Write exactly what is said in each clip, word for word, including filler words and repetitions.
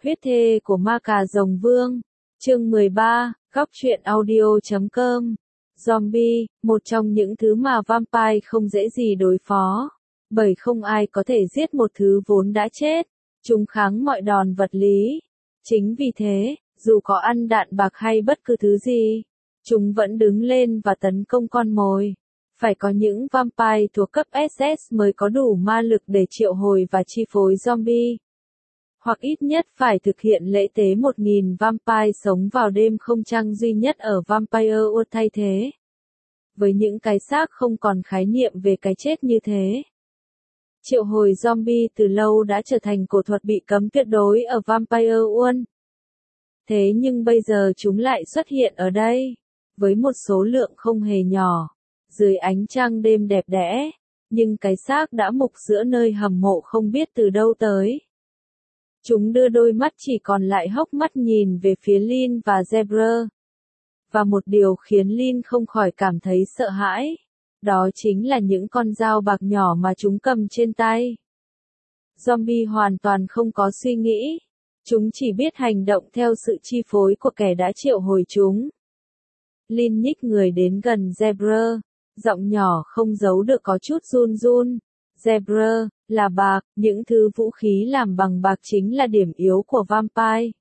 Huyết thê của ma cà rồng vương. Chương mười ba, góc truyện audio chấm com. Zombie, một trong những thứ mà vampire không dễ gì đối phó. Bởi không ai có thể giết một thứ vốn đã chết. Chúng kháng mọi đòn vật lý. Chính vì thế, dù có ăn đạn bạc hay bất cứ thứ gì, chúng vẫn đứng lên và tấn công con mồi. Phải có những vampire thuộc cấp ét ét mới có đủ ma lực để triệu hồi và chi phối zombie. Hoặc ít nhất phải thực hiện lễ tế một nghìn vampire sống vào đêm không trăng duy nhất ở Vampire World thay thế. Với những cái xác không còn khái niệm về cái chết như thế. Triệu hồi zombie từ lâu đã trở thành cổ thuật bị cấm tuyệt đối ở Vampire World. Thế nhưng bây giờ chúng lại xuất hiện ở đây, với một số lượng không hề nhỏ, dưới ánh trăng đêm đẹp đẽ, nhưng cái xác đã mục giữa nơi hầm mộ không biết từ đâu tới. Chúng đưa đôi mắt chỉ còn lại hốc mắt nhìn về phía Lynn và Zebra. Và một điều khiến Lynn không khỏi cảm thấy sợ hãi, đó chính là những con dao bạc nhỏ mà chúng cầm trên tay. Zombie hoàn toàn không có suy nghĩ, chúng chỉ biết hành động theo sự chi phối của kẻ đã triệu hồi chúng. Lynn nhích người đến gần Zebra, giọng nhỏ không giấu được có chút run run. Zebra, là bạc, những thứ vũ khí làm bằng bạc chính là điểm yếu của vampire.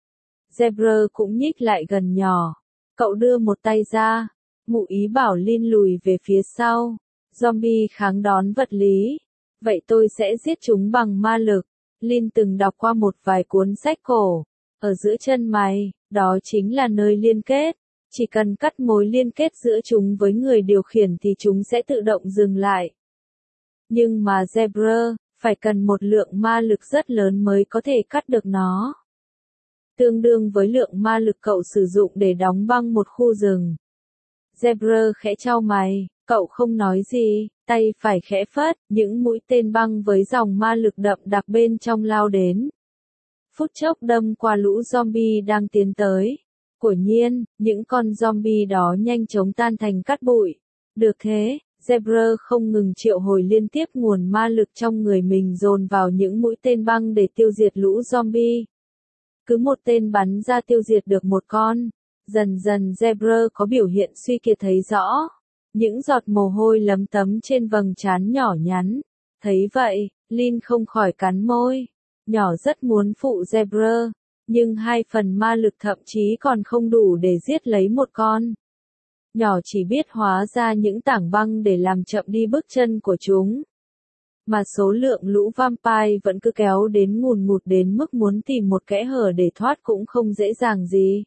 Zebra cũng nhích lại gần nhỏ. Cậu đưa một tay ra, ngụ ý bảo Lynn lùi về phía sau. Zombie kháng đón vật lý. Vậy tôi sẽ giết chúng bằng ma lực. Lynn từng đọc qua một vài cuốn sách cổ. Ở giữa chân mày, đó chính là nơi liên kết. Chỉ cần cắt mối liên kết giữa chúng với người điều khiển thì chúng sẽ tự động dừng lại. Nhưng mà Zebra, phải cần một lượng ma lực rất lớn mới có thể cắt được nó. Tương đương với lượng ma lực cậu sử dụng để đóng băng một khu rừng. Zebra khẽ chau mày, cậu không nói gì, tay phải khẽ phất, những mũi tên băng với dòng ma lực đậm đặc bên trong lao đến. Phút chốc đâm qua lũ zombie đang tiến tới. Quả nhiên, những con zombie đó nhanh chóng tan thành cát bụi. Được thế, Zebra không ngừng triệu hồi liên tiếp nguồn ma lực trong người mình dồn vào những mũi tên băng để tiêu diệt lũ zombie. Cứ một tên bắn ra tiêu diệt được một con. Dần dần Zebra có biểu hiện suy kiệt thấy rõ. Những giọt mồ hôi lấm tấm trên vầng trán nhỏ nhắn. Thấy vậy, Lynn không khỏi cắn môi. Nhỏ rất muốn phụ Zebra. Nhưng hai phần ma lực thậm chí còn không đủ để giết lấy một con. Nhỏ chỉ biết hóa ra những tảng băng để làm chậm đi bước chân của chúng. Mà số lượng lũ vampire vẫn cứ kéo đến ngùn ngụt đến mức muốn tìm một kẽ hở để thoát cũng không dễ dàng gì.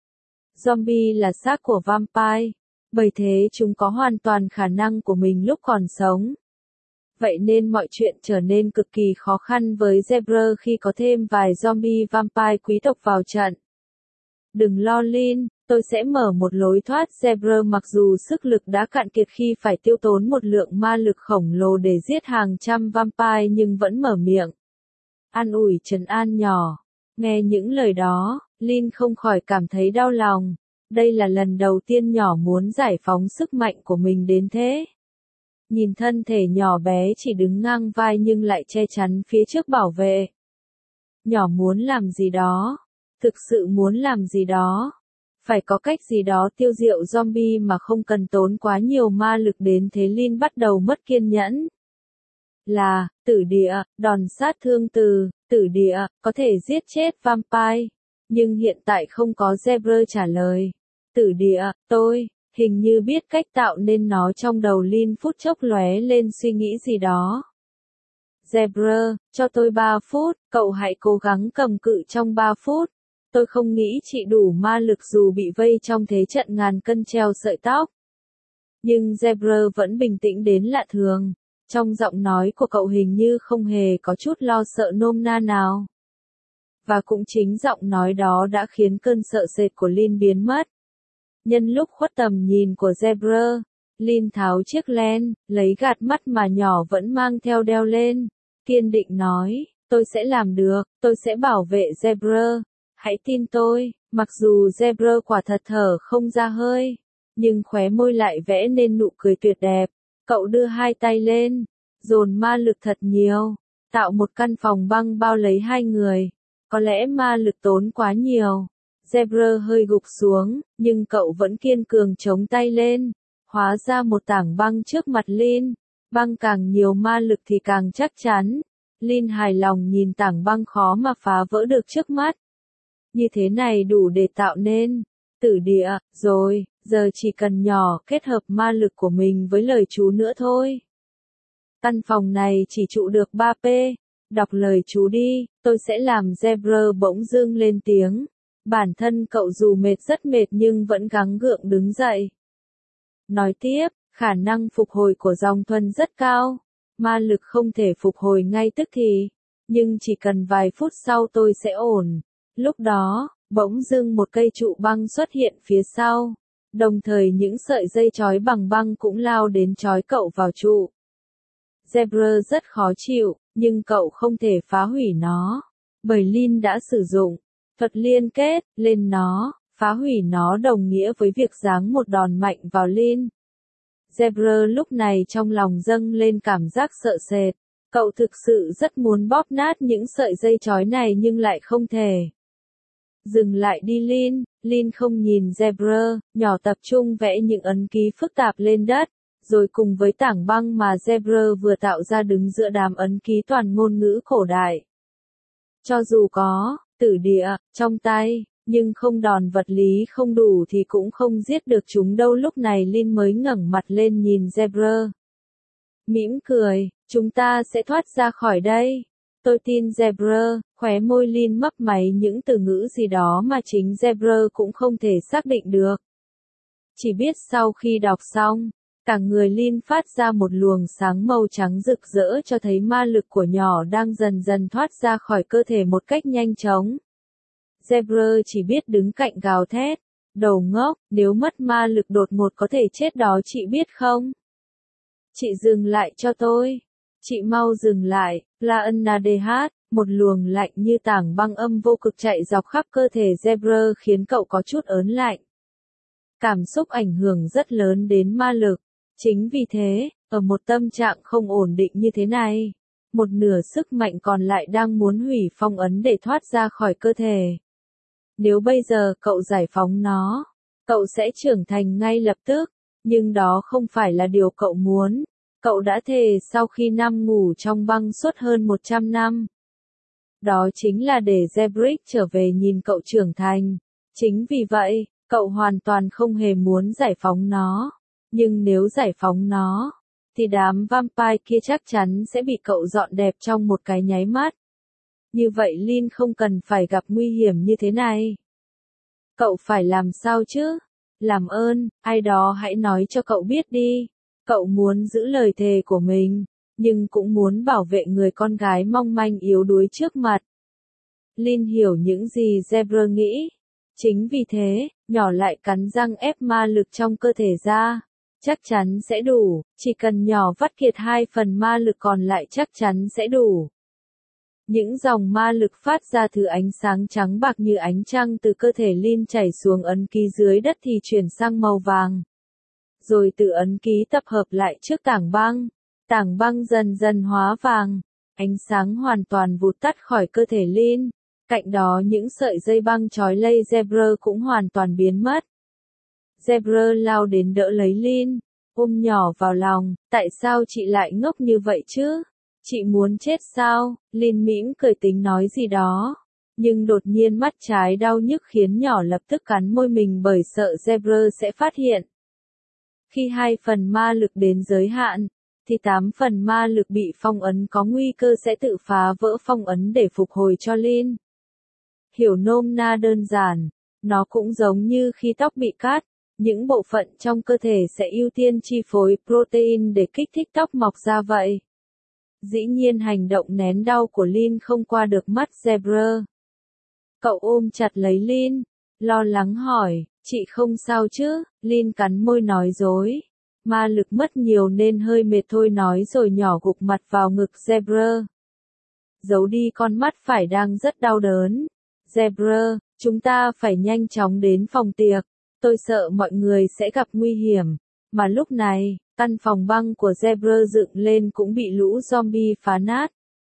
Zombie là xác của vampire, bởi thế chúng có hoàn toàn khả năng của mình lúc còn sống. Vậy nên mọi chuyện trở nên cực kỳ khó khăn với Zebra khi có thêm vài zombie vampire quý tộc vào trận. Đừng lo Lynn, tôi sẽ mở một lối thoát. Zebra mặc dù sức lực đã cạn kiệt khi phải tiêu tốn một lượng ma lực khổng lồ để giết hàng trăm vampire nhưng vẫn mở miệng. An ủi trấn an nhỏ. Nghe những lời đó, Lynn không khỏi cảm thấy đau lòng. Đây là lần đầu tiên nhỏ muốn giải phóng sức mạnh của mình đến thế. Nhìn thân thể nhỏ bé chỉ đứng ngang vai nhưng lại che chắn phía trước bảo vệ. Nhỏ muốn làm gì đó. Thực sự muốn làm gì đó. Phải có cách gì đó tiêu diệu zombie mà không cần tốn quá nhiều ma lực đến thế. Lynn bắt đầu mất kiên nhẫn. Là, tử địa, đòn sát thương từ, tử địa, có thể giết chết vampire. Nhưng hiện tại không có. Zebra trả lời. Tử địa, tôi, hình như biết cách tạo nên nó. Trong đầu Lynn phút chốc lóe lên suy nghĩ gì đó. Zebra, cho tôi ba phút, cậu hãy cố gắng cầm cự trong ba phút. Tôi không nghĩ chị đủ ma lực dù bị vây trong thế trận ngàn cân treo sợi tóc. Nhưng Zebra vẫn bình tĩnh đến lạ thường. Trong giọng nói của cậu hình như không hề có chút lo sợ nôm na nào. Và cũng chính giọng nói đó đã khiến cơn sợ sệt của Lynn biến mất. Nhân lúc khuất tầm nhìn của Zebra, Lynn tháo chiếc len, lấy gạt mắt mà nhỏ vẫn mang theo đeo lên. Kiên định nói, tôi sẽ làm được, tôi sẽ bảo vệ Zebra. Hãy tin tôi, mặc dù Zebra quả thật thở không ra hơi, nhưng khóe môi lại vẽ nên nụ cười tuyệt đẹp. Cậu đưa hai tay lên, dồn ma lực thật nhiều, tạo một căn phòng băng bao lấy hai người. Có lẽ ma lực tốn quá nhiều. Zebra hơi gục xuống, nhưng cậu vẫn kiên cường chống tay lên. Hóa ra một tảng băng trước mặt Lin. Băng càng nhiều ma lực thì càng chắc chắn. Lin hài lòng nhìn tảng băng khó mà phá vỡ được trước mắt. Như thế này đủ để tạo nên tử địa, rồi, giờ chỉ cần nhỏ kết hợp ma lực của mình với lời chú nữa thôi. Căn phòng này chỉ trụ được ba pê. Đọc lời chú đi, tôi sẽ làm. Zebra bỗng dưng lên tiếng. Bản thân cậu dù mệt rất mệt nhưng vẫn gắng gượng đứng dậy. Nói tiếp, khả năng phục hồi của dòng thuần rất cao. Ma lực không thể phục hồi ngay tức thì, nhưng chỉ cần vài phút sau tôi sẽ ổn. Lúc đó, bỗng dưng một cây trụ băng xuất hiện phía sau. Đồng thời những sợi dây trói bằng băng cũng lao đến trói cậu vào trụ. Zebra rất khó chịu, nhưng cậu không thể phá hủy nó. Bởi Lin đã sử dụng thuật liên kết lên nó, phá hủy nó đồng nghĩa với việc giáng một đòn mạnh vào Lin. Zebra lúc này trong lòng dâng lên cảm giác sợ sệt. Cậu thực sự rất muốn bóp nát những sợi dây trói này nhưng lại không thể. Dừng lại đi Lin. Lin không nhìn Zebra, nhỏ tập trung vẽ những ấn ký phức tạp lên đất, rồi cùng với tảng băng mà Zebra vừa tạo ra đứng giữa đám ấn ký toàn ngôn ngữ cổ đại. Cho dù có tử địa trong tay, nhưng không đòn vật lý không đủ thì cũng không giết được chúng đâu. Lúc này Lin mới ngẩng mặt lên nhìn Zebra. Mỉm cười, chúng ta sẽ thoát ra khỏi đây. Tôi tin Zebra. Khóe môi Lin mấp máy những từ ngữ gì đó mà chính Zebra cũng không thể xác định được. Chỉ biết sau khi đọc xong, cả người Lin phát ra một luồng sáng màu trắng rực rỡ cho thấy ma lực của nhỏ đang dần dần thoát ra khỏi cơ thể một cách nhanh chóng. Zebra chỉ biết đứng cạnh gào thét. Đầu ngốc, nếu mất ma lực đột ngột có thể chết đó chị biết không? Chị dừng lại cho tôi. Chị mau dừng lại. Plaanadehat, một luồng lạnh như tảng băng âm vô cực chạy dọc khắp cơ thể Zebra khiến cậu có chút ớn lạnh. Cảm xúc ảnh hưởng rất lớn đến ma lực. Chính vì thế, ở một tâm trạng không ổn định như thế này, một nửa sức mạnh còn lại đang muốn hủy phong ấn để thoát ra khỏi cơ thể. Nếu bây giờ cậu giải phóng nó, cậu sẽ trưởng thành ngay lập tức, nhưng đó không phải là điều cậu muốn. Cậu đã thề sau khi nằm ngủ trong băng suốt hơn một trăm năm. Đó chính là để Zebrick trở về nhìn cậu trưởng thành. Chính vì vậy, cậu hoàn toàn không hề muốn giải phóng nó. Nhưng nếu giải phóng nó, thì đám vampire kia chắc chắn sẽ bị cậu dọn đẹp trong một cái nháy mắt. Như vậy Lin không cần phải gặp nguy hiểm như thế này. Cậu phải làm sao chứ? Làm ơn, ai đó hãy nói cho cậu biết đi. Cậu muốn giữ lời thề của mình, nhưng cũng muốn bảo vệ người con gái mong manh yếu đuối trước mặt. Lin hiểu những gì Zebra nghĩ. Chính vì thế, nhỏ lại cắn răng ép ma lực trong cơ thể ra. Chắc chắn sẽ đủ, chỉ cần nhỏ vắt kiệt hai phần ma lực còn lại chắc chắn sẽ đủ. Những dòng ma lực phát ra thứ ánh sáng trắng bạc như ánh trăng từ cơ thể Lin chảy xuống ấn ký dưới đất thì chuyển sang màu vàng. Rồi từ ấn ký tập hợp lại trước tảng băng. Tảng băng dần dần hóa vàng. Ánh sáng hoàn toàn vụt tắt khỏi cơ thể Lin. Cạnh đó những sợi dây băng trói lây Zebra cũng hoàn toàn biến mất. Zebra lao đến đỡ lấy Lin, ôm nhỏ vào lòng. Tại sao chị lại ngốc như vậy chứ? Chị muốn chết sao? Lin mỉm cười tính nói gì đó. Nhưng đột nhiên mắt trái đau nhức khiến nhỏ lập tức cắn môi mình bởi sợ Zebra sẽ phát hiện. Khi hai phần ma lực đến giới hạn, thì tám phần ma lực bị phong ấn có nguy cơ sẽ tự phá vỡ phong ấn để phục hồi cho Lin. Hiểu nôm na đơn giản, nó cũng giống như khi tóc bị cắt, những bộ phận trong cơ thể sẽ ưu tiên chi phối protein để kích thích tóc mọc ra vậy. Dĩ nhiên hành động nén đau của Lin không qua được mắt Zebra. Cậu ôm chặt lấy Lin, lo lắng hỏi, chị không sao chứ? Lin cắn môi nói dối. Ma lực mất nhiều nên hơi mệt thôi nói rồi nhỏ gục mặt vào ngực Zebra. Giấu đi con mắt phải đang rất đau đớn. Zebra, chúng ta phải nhanh chóng đến phòng tiệc. Tôi sợ mọi người sẽ gặp nguy hiểm. Mà lúc này, căn phòng băng của Zebra dựng lên cũng bị lũ zombie phá nát.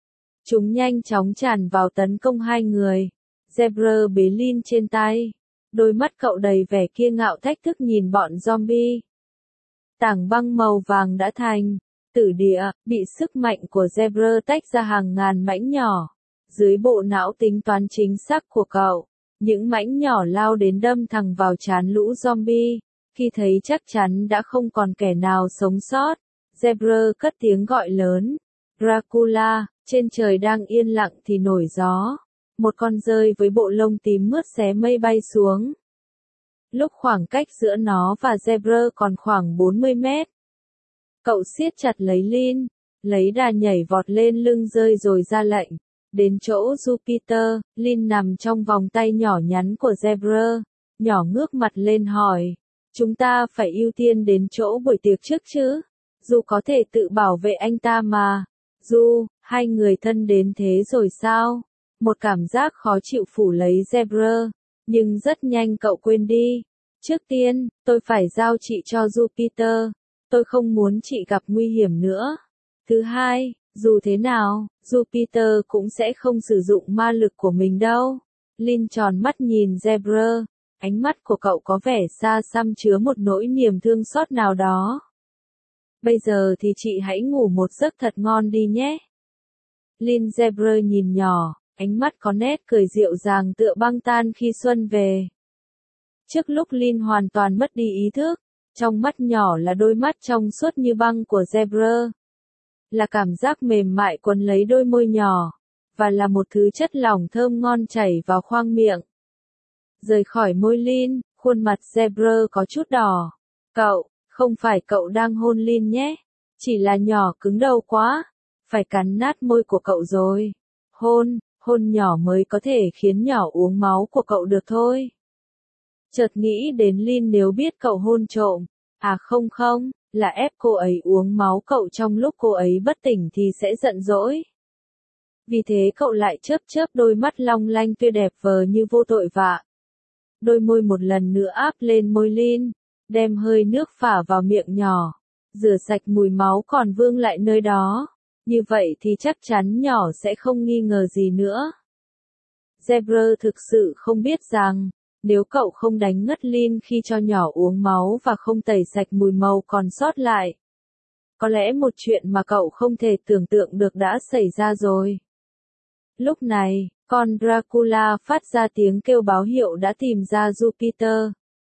Chúng nhanh chóng tràn vào tấn công hai người. Zebra bế Lin trên tay. Đôi mắt cậu đầy vẻ kiêu ngạo thách thức nhìn bọn zombie. Tảng băng màu vàng đã thành tử địa, bị sức mạnh của Zebra tách ra hàng ngàn mảnh nhỏ. Dưới bộ não tính toán chính xác của cậu, những mảnh nhỏ lao đến đâm thẳng vào trán lũ zombie. Khi thấy chắc chắn đã không còn kẻ nào sống sót, Zebra cất tiếng gọi lớn. Dracula, trên trời đang yên lặng thì nổi gió. Một con dơi với bộ lông tím mướt xé mây bay xuống. Lúc khoảng cách giữa nó và Zebra còn khoảng bốn mươi mét. Cậu siết chặt lấy Lin, lấy đà nhảy vọt lên lưng dơi rồi ra lệnh. Đến chỗ Jupiter, Lin nằm trong vòng tay nhỏ nhắn của Zebra. Nhỏ ngước mặt lên hỏi. Chúng ta phải ưu tiên đến chỗ buổi tiệc trước chứ? Dù có thể tự bảo vệ anh ta mà. Du, hai người thân đến thế rồi sao? Một cảm giác khó chịu phủ lấy Zebra. Nhưng rất nhanh cậu quên đi. Trước tiên, tôi phải giao chị cho Jupiter. Tôi không muốn chị gặp nguy hiểm nữa. Thứ hai, dù thế nào, Jupiter cũng sẽ không sử dụng ma lực của mình đâu. Lin tròn mắt nhìn Zebra. Ánh mắt của cậu có vẻ xa xăm chứa một nỗi niềm thương xót nào đó. Bây giờ thì chị hãy ngủ một giấc thật ngon đi nhé. Lin Zebra nhìn nhỏ, ánh mắt có nét cười dịu dàng tựa băng tan khi xuân về. Trước lúc Lin hoàn toàn mất đi ý thức, trong mắt nhỏ là đôi mắt trong suốt như băng của Zebra. Là cảm giác mềm mại quấn lấy đôi môi nhỏ, và là một thứ chất lỏng thơm ngon chảy vào khoang miệng. Rời khỏi môi Lin, khuôn mặt Zebra có chút đỏ. Cậu, không phải cậu đang hôn Lin nhé. Chỉ là nhỏ cứng đầu quá. Phải cắn nát môi của cậu rồi. Hôn, hôn nhỏ mới có thể khiến nhỏ uống máu của cậu được thôi. Chợt nghĩ đến Lin nếu biết cậu hôn trộm. À không không, là ép cô ấy uống máu cậu trong lúc cô ấy bất tỉnh thì sẽ giận dỗi. Vì thế cậu lại chớp chớp đôi mắt long lanh tươi đẹp vờ như vô tội vạ. Đôi môi một lần nữa áp lên môi Lin, đem hơi nước phả vào miệng nhỏ, rửa sạch mùi máu còn vương lại nơi đó. Như vậy thì chắc chắn nhỏ sẽ không nghi ngờ gì nữa. Zebra thực sự không biết rằng, nếu cậu không đánh ngất Lin khi cho nhỏ uống máu và không tẩy sạch mùi màu còn sót lại, có lẽ một chuyện mà cậu không thể tưởng tượng được đã xảy ra rồi. Lúc này, con Dracula phát ra tiếng kêu báo hiệu đã tìm ra Jupiter.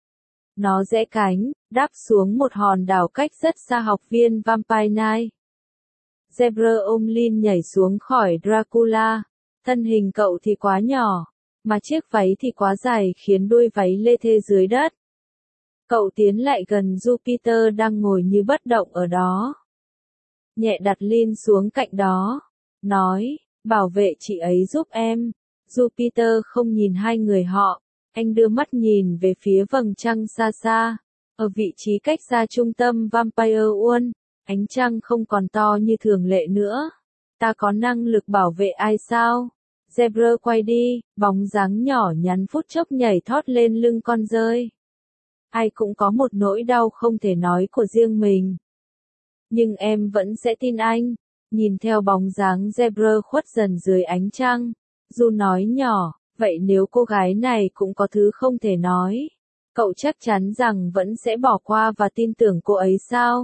Nó giãy cánh, đáp xuống một hòn đảo cách rất xa học viên Vampire Night. Zebra ôm Lin nhảy xuống khỏi Dracula. Thân hình cậu thì quá nhỏ, mà chiếc váy thì quá dài khiến đuôi váy lê thê dưới đất. Cậu tiến lại gần Jupiter đang ngồi như bất động ở đó. Nhẹ đặt Lin xuống cạnh đó. Nói, bảo vệ chị ấy giúp em. Jupiter không nhìn hai người họ. Anh đưa mắt nhìn về phía vầng trăng xa xa. Ở vị trí cách xa trung tâm Vampire World, ánh trăng không còn to như thường lệ nữa. Ta có năng lực bảo vệ ai sao? Zebra quay đi, bóng dáng nhỏ nhắn phút chốc nhảy thót lên lưng con dơi. Ai cũng có một nỗi đau không thể nói của riêng mình. Nhưng em vẫn sẽ tin anh. Nhìn theo bóng dáng Zebra khuất dần dưới ánh trăng, Du nói nhỏ, vậy nếu cô gái này cũng có thứ không thể nói, cậu chắc chắn rằng vẫn sẽ bỏ qua và tin tưởng cô ấy sao?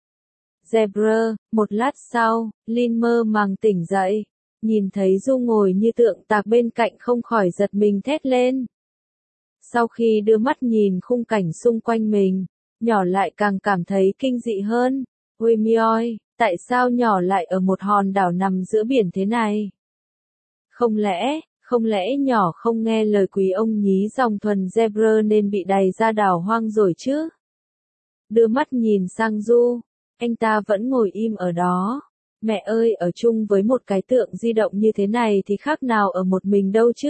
Zebra, một lát sau, Lin mơ màng tỉnh dậy, nhìn thấy Du ngồi như tượng tạc bên cạnh không khỏi giật mình thét lên. Sau khi đưa mắt nhìn khung cảnh xung quanh mình, nhỏ lại càng cảm thấy kinh dị hơn. Ôi mioi, tại sao nhỏ lại ở một hòn đảo nằm giữa biển thế này? Không lẽ, không lẽ nhỏ không nghe lời quý ông nhí dòng thuần Zebra nên bị đày ra đảo hoang rồi chứ? Đưa mắt nhìn sang Du, anh ta vẫn ngồi im ở đó. Mẹ ơi, ở chung với một cái tượng di động như thế này thì khác nào ở một mình đâu chứ?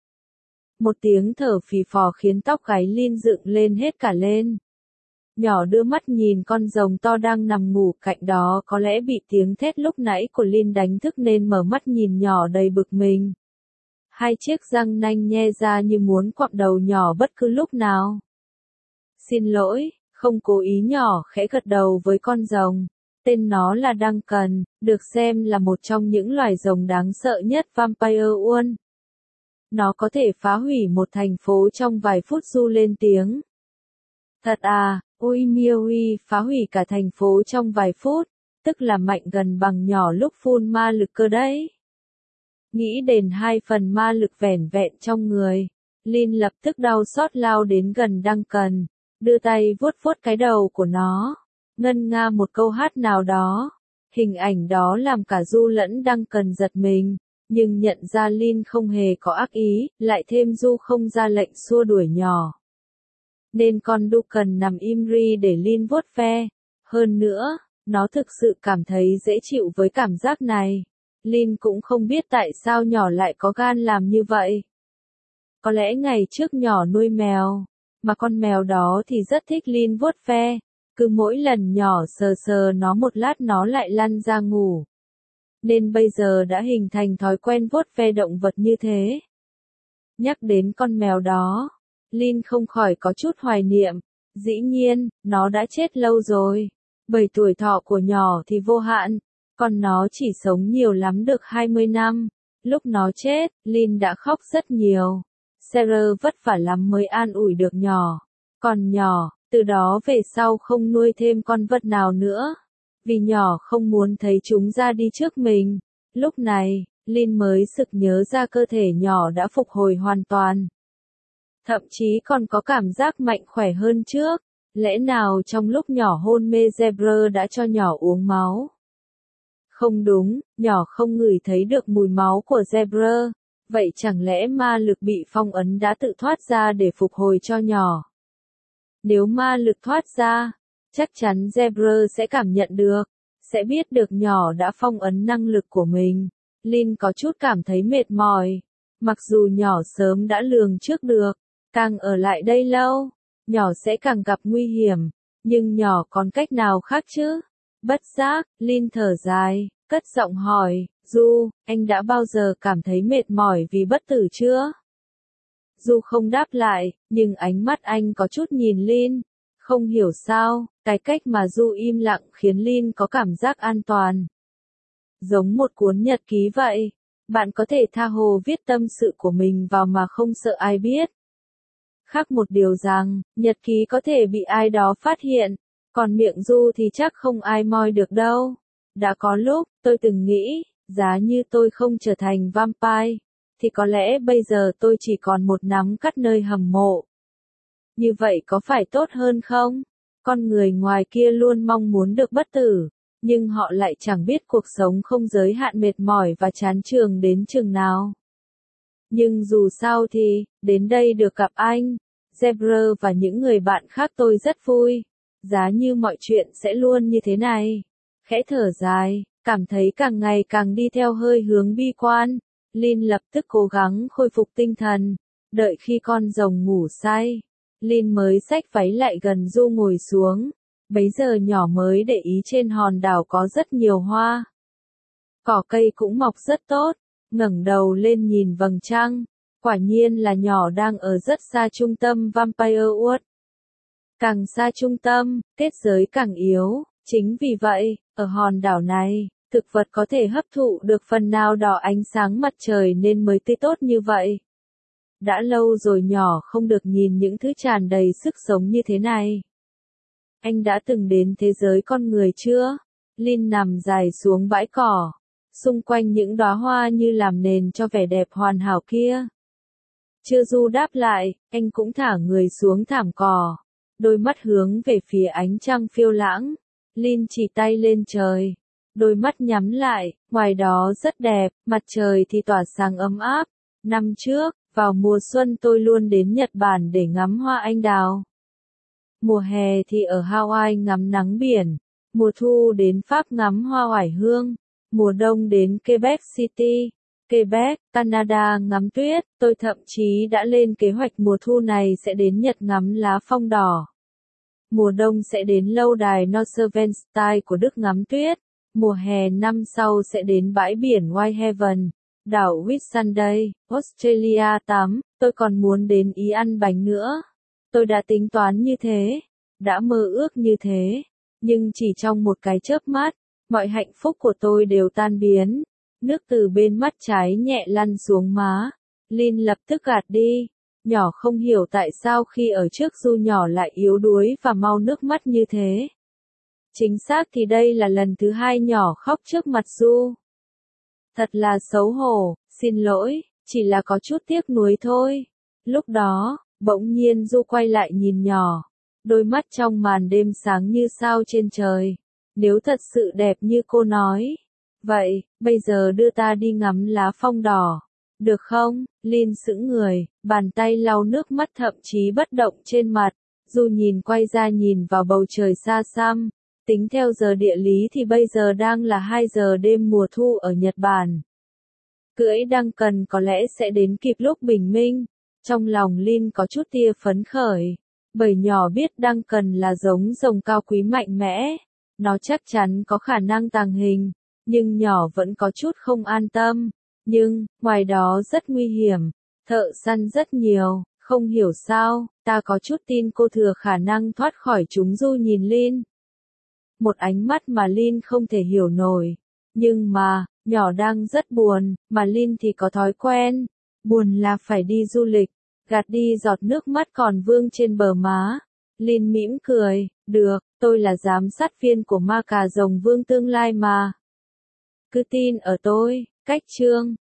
Một tiếng thở phì phò khiến tóc gáy Lin dựng lên hết cả lên. Nhỏ đưa mắt nhìn con rồng to đang nằm ngủ cạnh đó, có lẽ bị tiếng thét lúc nãy của Lin đánh thức nên mở mắt nhìn nhỏ đầy bực mình. Hai chiếc răng nanh nhe ra như muốn quặp đầu nhỏ bất cứ lúc nào. Xin lỗi, không cố ý, nhỏ khẽ gật đầu với con rồng. Tên nó là Duncan, được xem là một trong những loài rồng đáng sợ nhất Vampire World. Nó có thể phá hủy một thành phố trong vài phút. Du lên tiếng. Thật à, ôi Miui phá hủy cả thành phố trong vài phút, tức là mạnh gần bằng nhỏ lúc phun ma lực cơ đấy. Nghĩ đến hai phần ma lực vẻn vẹn trong người, Lin lập tức đau xót lao đến gần Duncan, đưa tay vuốt vuốt cái đầu của nó, ngân nga một câu hát nào đó. Hình ảnh đó làm cả Du lẫn Duncan giật mình, nhưng nhận ra Lin không hề có ác ý, lại thêm Du không ra lệnh xua đuổi nhỏ. Nên con Duncan nằm im ri để Lin vuốt ve. Hơn nữa, nó thực sự cảm thấy dễ chịu với cảm giác này. Lin cũng không biết tại sao nhỏ lại có gan làm như vậy. Có lẽ ngày trước nhỏ nuôi mèo, mà con mèo đó thì rất thích Lin vuốt ve. Cứ mỗi lần nhỏ sờ sờ nó một lát nó lại lăn ra ngủ. Nên bây giờ đã hình thành thói quen vuốt ve động vật như thế. Nhắc đến con mèo đó, Lin không khỏi có chút hoài niệm. Dĩ nhiên, nó đã chết lâu rồi. Bởi tuổi thọ của nhỏ thì vô hạn, còn nó chỉ sống nhiều lắm được hai mươi năm. Lúc nó chết, Lin đã khóc rất nhiều. Sarah vất vả lắm mới an ủi được nhỏ. Còn nhỏ, từ đó về sau không nuôi thêm con vật nào nữa. Vì nhỏ không muốn thấy chúng ra đi trước mình. Lúc này, Lin mới sực nhớ ra cơ thể nhỏ đã phục hồi hoàn toàn. Thậm chí còn có cảm giác mạnh khỏe hơn trước. Lẽ nào trong lúc nhỏ hôn mê Zebra đã cho nhỏ uống máu? Không đúng, nhỏ không ngửi thấy được mùi máu của Zebra. Vậy chẳng lẽ ma lực bị phong ấn đã tự thoát ra để phục hồi cho nhỏ? Nếu ma lực thoát ra, chắc chắn Zebra sẽ cảm nhận được, sẽ biết được nhỏ đã phong ấn năng lực của mình. Lin có chút cảm thấy mệt mỏi. Mặc dù nhỏ sớm đã lường trước được, càng ở lại đây lâu, nhỏ sẽ càng gặp nguy hiểm, nhưng nhỏ còn cách nào khác chứ? Bất giác, Lin thở dài, cất giọng hỏi, Du, anh đã bao giờ cảm thấy mệt mỏi vì bất tử chưa? Du không đáp lại, nhưng ánh mắt anh có chút nhìn Lin. Không hiểu sao, cái cách mà Du im lặng khiến Lin có cảm giác an toàn. Giống một cuốn nhật ký vậy, bạn có thể tha hồ viết tâm sự của mình vào mà không sợ ai biết. Khác một điều rằng, nhật ký có thể bị ai đó phát hiện, còn miệng Du thì chắc không ai moi được đâu. Đã có lúc, tôi từng nghĩ, giá như tôi không trở thành vampire, thì có lẽ bây giờ tôi chỉ còn một nắm cắt nơi hầm mộ. Như vậy có phải tốt hơn không? Con người ngoài kia luôn mong muốn được bất tử, nhưng họ lại chẳng biết cuộc sống không giới hạn mệt mỏi và chán chường đến chừng nào. Nhưng dù sao thì, đến đây được gặp anh, Zebra và những người bạn khác tôi rất vui. Giá như mọi chuyện sẽ luôn như thế này. Khẽ thở dài, cảm thấy càng ngày càng đi theo hơi hướng bi quan. Lin lập tức cố gắng khôi phục tinh thần. Đợi khi con rồng ngủ say, Lin mới xách váy lại gần Du ngồi xuống. Bấy giờ nhỏ mới để ý trên hòn đảo có rất nhiều hoa. Cỏ cây cũng mọc rất tốt. Ngẩng đầu lên nhìn vầng trăng. Quả nhiên là nhỏ đang ở rất xa trung tâm Vampire World. Càng xa trung tâm, kết giới càng yếu. Chính vì vậy, ở hòn đảo này, thực vật có thể hấp thụ được phần nào đó ánh sáng mặt trời nên mới tươi tốt như vậy. Đã lâu rồi nhỏ không được nhìn những thứ tràn đầy sức sống như thế này. Anh đã từng đến thế giới con người chưa? Lin nằm dài xuống bãi cỏ. Xung quanh những đóa hoa như làm nền cho vẻ đẹp hoàn hảo kia. Chưa Du đáp lại, anh cũng thả người xuống thảm cỏ. Đôi mắt hướng về phía ánh trăng phiêu lãng. Lin chỉ tay lên trời. Đôi mắt nhắm lại, ngoài đó rất đẹp, mặt trời thì tỏa sáng ấm áp. Năm trước, vào mùa xuân tôi luôn đến Nhật Bản để ngắm hoa anh đào. Mùa hè thì ở Hawaii ngắm nắng biển. Mùa thu đến Pháp ngắm hoa oải hương. Mùa đông đến Quebec City, Quebec, Canada ngắm tuyết. Tôi thậm chí đã lên kế hoạch mùa thu này sẽ đến Nhật ngắm lá phong đỏ. Mùa đông sẽ đến lâu đài Neuschwanstein của Đức ngắm tuyết. Mùa hè năm sau sẽ đến bãi biển Whitehaven, đảo Whitsunday, Australia tắm. Tôi còn muốn đến Ý ăn bánh nữa. Tôi đã tính toán như thế, đã mơ ước như thế, nhưng chỉ trong một cái chớp mắt, Mọi hạnh phúc của tôi đều tan biến. Nước từ bên mắt trái nhẹ lăn xuống má. Lin lập tức gạt đi. Nhỏ không hiểu tại sao khi ở trước Du nhỏ lại yếu đuối và mau nước mắt như thế. Chính xác thì đây là lần thứ hai nhỏ khóc trước mặt Du. Thật là xấu hổ, xin lỗi, chỉ là có chút tiếc nuối thôi. Lúc đó, bỗng nhiên Du quay lại nhìn nhỏ. Đôi mắt trong màn đêm sáng như sao trên trời. Nếu thật sự đẹp như cô nói. Vậy, bây giờ đưa ta đi ngắm lá phong đỏ. Được không? Lin sững người, bàn tay lau nước mắt thậm chí bất động trên mặt. Du nhìn quay ra nhìn vào bầu trời xa xăm. Tính theo giờ địa lý thì bây giờ đang là hai giờ đêm mùa thu ở Nhật Bản. Cưỡi Duncan có lẽ sẽ đến kịp lúc bình minh. Trong lòng Lin có chút tia phấn khởi. Bởi nhỏ biết Duncan là giống rồng cao quý mạnh mẽ. Nó chắc chắn có khả năng tàng hình. Nhưng nhỏ vẫn có chút không an tâm. Nhưng, ngoài đó rất nguy hiểm. Thợ săn rất nhiều. Không hiểu sao, ta có chút tin cô thừa khả năng thoát khỏi chúng. Du nhìn Lin. Một ánh mắt mà Lin không thể hiểu nổi. Nhưng mà, nhỏ đang rất buồn, mà Lin thì có thói quen. Buồn là phải đi du lịch. Gạt đi giọt nước mắt còn vương trên bờ má. Lin mỉm cười, được, tôi là giám sát viên của ma cà rồng vương tương lai mà. Cứ tin ở tôi, cách chương.